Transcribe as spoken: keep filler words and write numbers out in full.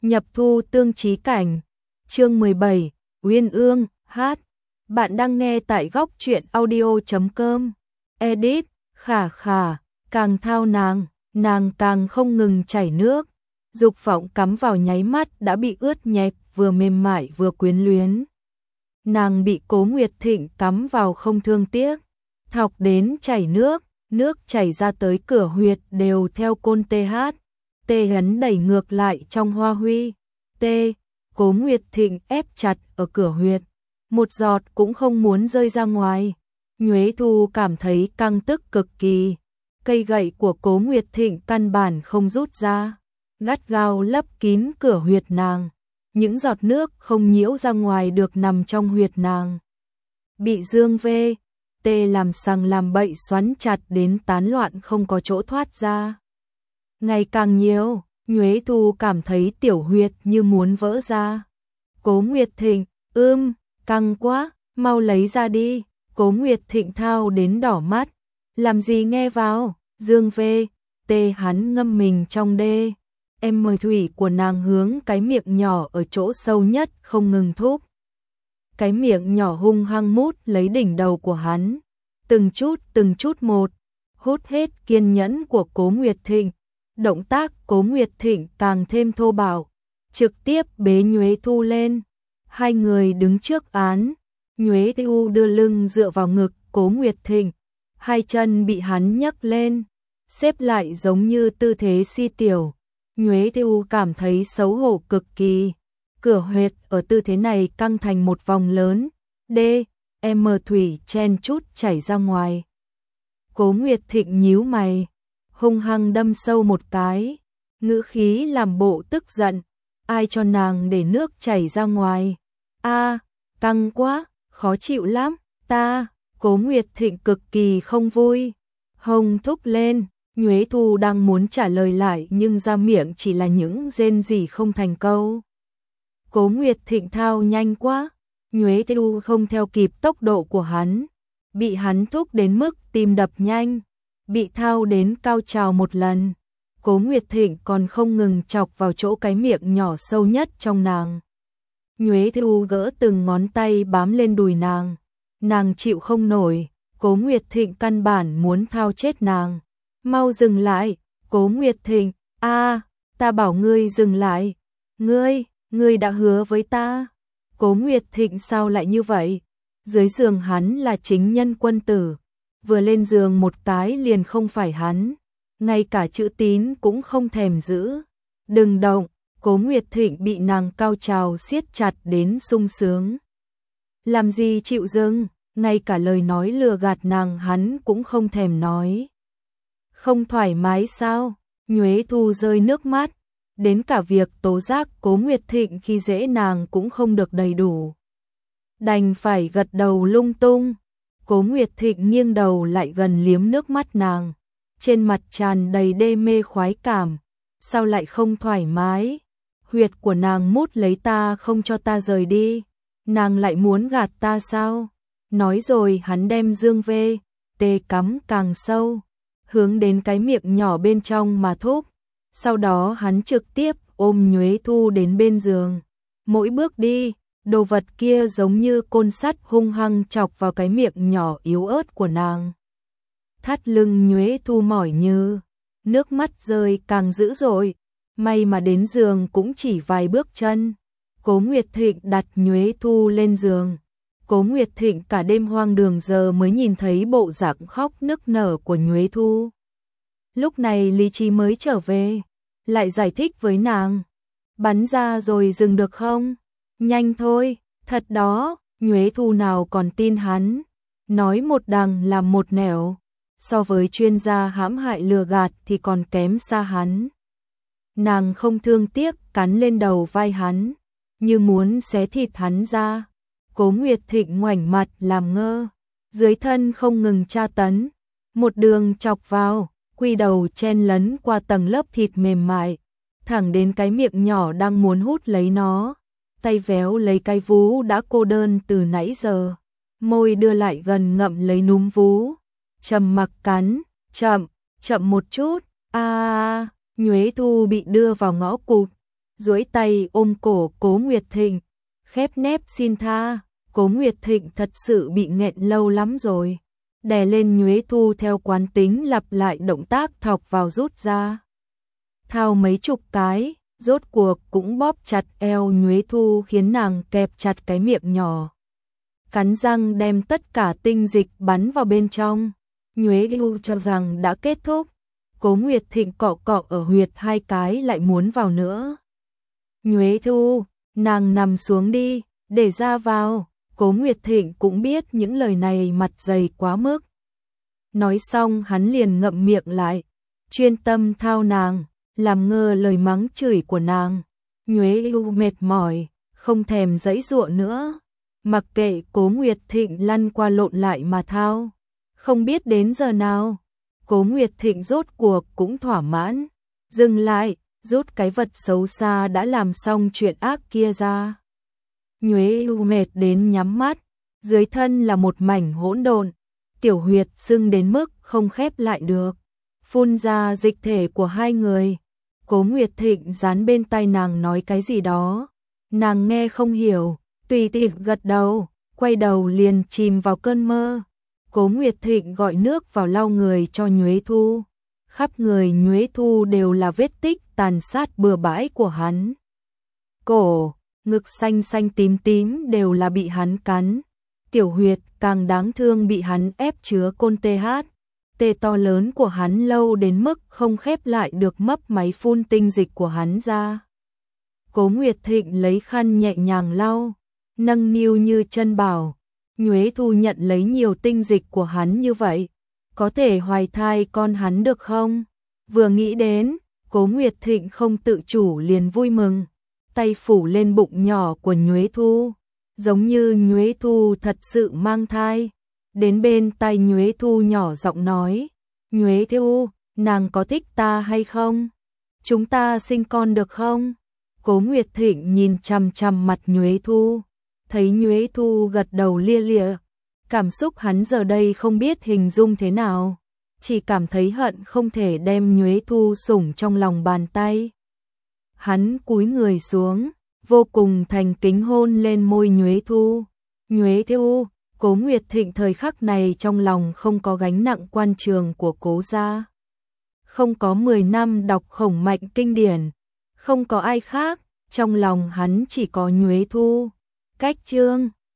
Nhập thu tương chí cảnh. Chương mười bảy, Uyên Ương, hát. Bạn đang nghe tại góc truyện audio chấm com. Edit, khả khả, càng thao nàng, nàng càng không ngừng chảy nước. Dục vọng cắm vào nháy mắt đã bị ướt nhẹp, vừa mềm mại vừa quyến luyến. Nàng bị Cố Nguyệt Thịnh cắm vào không thương tiếc, thọc đến chảy nước, nước chảy ra tới cửa huyệt đều theo côn tê hát. Tê hắn đẩy ngược lại trong hoa huy. Tê, Cố Nguyệt Thịnh ép chặt ở cửa huyệt, một giọt cũng không muốn rơi ra ngoài. Nhuế Thu cảm thấy căng tức cực kỳ. Cây gậy của Cố Nguyệt Thịnh căn bản không rút ra, gắt gao lấp kín cửa huyệt nàng. Những giọt nước không nhiễu ra ngoài được nằm trong huyệt nàng. Bị Dương V, Tê làm sằng làm bậy xoắn chặt đến tán loạn không có chỗ thoát ra. Ngày càng nhiều, Nhuế Thu cảm thấy tiểu huyệt như muốn vỡ ra. Cố Nguyệt Thịnh, ưm, căng quá, mau lấy ra đi. Cố Nguyệt Thịnh thao đến đỏ mắt. Làm gì nghe vào, Dương V, Tê hắn ngâm mình trong đê. Em mời thủy của nàng hướng cái miệng nhỏ ở chỗ sâu nhất không ngừng thúc. Cái miệng nhỏ hung hăng mút lấy đỉnh đầu của hắn. Từng chút từng chút một, hút hết kiên nhẫn của Cố Nguyệt Thịnh. Động tác Cố Nguyệt Thịnh càng thêm thô bạo, trực tiếp bế Nhuế Thu lên. Hai người đứng trước án, Nhuế Thu đưa lưng dựa vào ngực Cố Nguyệt Thịnh, hai chân bị hắn nhấc lên, xếp lại giống như tư thế si tiểu. Nhuế Thu cảm thấy xấu hổ cực kỳ. Cửa huyệt ở tư thế này căng thành một vòng lớn, đê, em thủy chen chút chảy ra ngoài. Cố Nguyệt Thịnh nhíu mày, hung hăng đâm sâu một cái, ngữ khí làm bộ tức giận. Ai cho nàng để nước chảy ra ngoài? A, căng quá, khó chịu lắm, ta. Cố Nguyệt Thịnh cực kỳ không vui, hông thúc lên. Nhuế Thu đang muốn trả lời lại nhưng ra miệng chỉ là những rên rỉ không thành câu. Cố Nguyệt Thịnh thao nhanh quá, Nhuế Thu không theo kịp tốc độ của hắn, bị hắn thúc đến mức tim đập nhanh, bị thao đến cao trào một lần. Cố Nguyệt Thịnh còn không ngừng chọc vào chỗ cái miệng nhỏ sâu nhất trong nàng. Nhuế Thu gỡ từng ngón tay bám lên đùi nàng, nàng chịu không nổi. Cố Nguyệt Thịnh căn bản muốn thao chết nàng. Mau dừng lại, Cố Nguyệt Thịnh, a, ta bảo ngươi dừng lại. Ngươi, ngươi đã hứa với ta. Cố Nguyệt Thịnh sao lại như vậy? Dưới giường hắn là chính nhân quân tử, vừa lên giường một cái liền không phải hắn, ngay cả chữ tín cũng không thèm giữ. Đừng động. Cố Nguyệt Thịnh bị nàng cao trào siết chặt đến sung sướng. Làm gì chịu dừng, ngay cả lời nói lừa gạt nàng hắn cũng không thèm nói. Không thoải mái sao? Nhuế Thu rơi nước mắt, đến cả việc tố giác Cố Nguyệt Thịnh khi dễ nàng cũng không được đầy đủ, đành phải gật đầu lung tung. Cố Nguyệt Thịnh nghiêng đầu lại gần liếm nước mắt nàng, trên mặt tràn đầy đê mê khoái cảm. Sao lại không thoải mái? Huyệt của nàng mút lấy ta không cho ta rời đi, nàng lại muốn gạt ta sao? Nói rồi hắn đem Dương V, Tê cắm càng sâu, hướng đến cái miệng nhỏ bên trong mà thúc. Sau đó hắn trực tiếp ôm Nhuế Thu đến bên giường. Mỗi bước đi, đồ vật kia giống như côn sắt hung hăng chọc vào cái miệng nhỏ yếu ớt của nàng. Thắt lưng Nhuế Thu mỏi như, nước mắt rơi càng dữ dội. May mà đến giường cũng chỉ vài bước chân. Cố Nguyệt Thịnh đặt Nhuế Thu lên giường. Cố Nguyệt Thịnh cả đêm hoang đường giờ mới nhìn thấy bộ dạng khóc nức nở của Nhuế Thu. Lúc này lý trí mới trở về, lại giải thích với nàng. Bắn ra rồi dừng được không? Nhanh thôi, thật đó. Nhuế Thu nào còn tin hắn, nói một đằng làm một nẻo. So với chuyên gia hãm hại lừa gạt thì còn kém xa hắn. Nàng không thương tiếc cắn lên đầu vai hắn, như muốn xé thịt hắn ra. Cố Nguyệt Thịnh ngoảnh mặt làm ngơ, dưới thân không ngừng tra tấn, một đường chọc vào, quy đầu chen lấn qua tầng lớp thịt mềm mại, thẳng đến cái miệng nhỏ đang muốn hút lấy nó. Tay véo lấy cái vú đã cô đơn từ nãy giờ, môi đưa lại gần ngậm lấy núm vú, trầm mặc cắn, chậm, chậm một chút. A, Nhuế Thu bị đưa vào ngõ cụt, duỗi tay ôm cổ Cố Nguyệt Thịnh, khép nép xin tha. Cố Nguyệt Thịnh thật sự bị nghẹn lâu lắm rồi, đè lên Nhuế Thu theo quán tính lặp lại động tác thọc vào rút ra. Thao mấy chục cái, rốt cuộc cũng bóp chặt eo Nhuế Thu khiến nàng kẹp chặt cái miệng nhỏ. Cắn răng đem tất cả tinh dịch bắn vào bên trong. Nhuế Thu cho rằng đã kết thúc. Cố Nguyệt Thịnh cọ cọ ở huyệt hai cái lại muốn vào nữa. Nhuế Thu, nàng nằm xuống đi, để ra vào. Cố Nguyệt Thịnh cũng biết những lời này mặt dày quá mức. Nói xong hắn liền ngậm miệng lại, chuyên tâm thao nàng, làm ngơ lời mắng chửi của nàng. Nhuế Thu mệt mỏi, không thèm giãy giụa nữa, mặc kệ Cố Nguyệt Thịnh lăn qua lộn lại mà thao. Không biết đến giờ nào, Cố Nguyệt Thịnh rốt cuộc cũng thỏa mãn, dừng lại, rút cái vật xấu xa đã làm xong chuyện ác kia ra. Nhuế Thu mệt đến nhắm mắt, dưới thân là một mảnh hỗn độn, tiểu huyệt sưng đến mức không khép lại được, phun ra dịch thể của hai người. Cố Nguyệt Thịnh dán bên tai nàng nói cái gì đó, nàng nghe không hiểu, tùy tiện gật đầu, quay đầu liền chìm vào cơn mơ. Cố Nguyệt Thịnh gọi nước vào lau người cho Nhuế Thu, khắp người Nhuế Thu đều là vết tích tàn sát bừa bãi của hắn. Cổ, ngực xanh xanh tím tím đều là bị hắn cắn, tiểu huyệt càng đáng thương bị hắn ép chứa côn tê hát. Tê to lớn của hắn lâu đến mức không khép lại được mấp máy phun tinh dịch của hắn ra. Cố Nguyệt Thịnh lấy khăn nhẹ nhàng lau, nâng niu như chân bảo. Nhuế Thu nhận lấy nhiều tinh dịch của hắn như vậy, có thể hoài thai con hắn được không? Vừa nghĩ đến, Cố Nguyệt Thịnh không tự chủ liền vui mừng, tay phủ lên bụng nhỏ của Nhuế Thu, giống như Nhuế Thu thật sự mang thai. Đến bên tai Nhuế Thu nhỏ giọng nói, Nhuế Thu, nàng có thích ta hay không? Chúng ta sinh con được không? Cố Nguyệt Thịnh nhìn chằm chằm mặt Nhuế Thu, thấy Nhuế Thu gật đầu lia lịa, cảm xúc hắn giờ đây không biết hình dung thế nào, chỉ cảm thấy hận không thể đem Nhuế Thu sủng trong lòng bàn tay. Hắn cúi người xuống, vô cùng thành kính hôn lên môi Nhuế Thu. Nhuế Thu, Cố Nguyệt Thịnh thời khắc này trong lòng không có gánh nặng quan trường của Cố gia. Không có mười năm đọc khổng mạch kinh điển, không có ai khác, trong lòng hắn chỉ có Nhuế Thu. Cách chương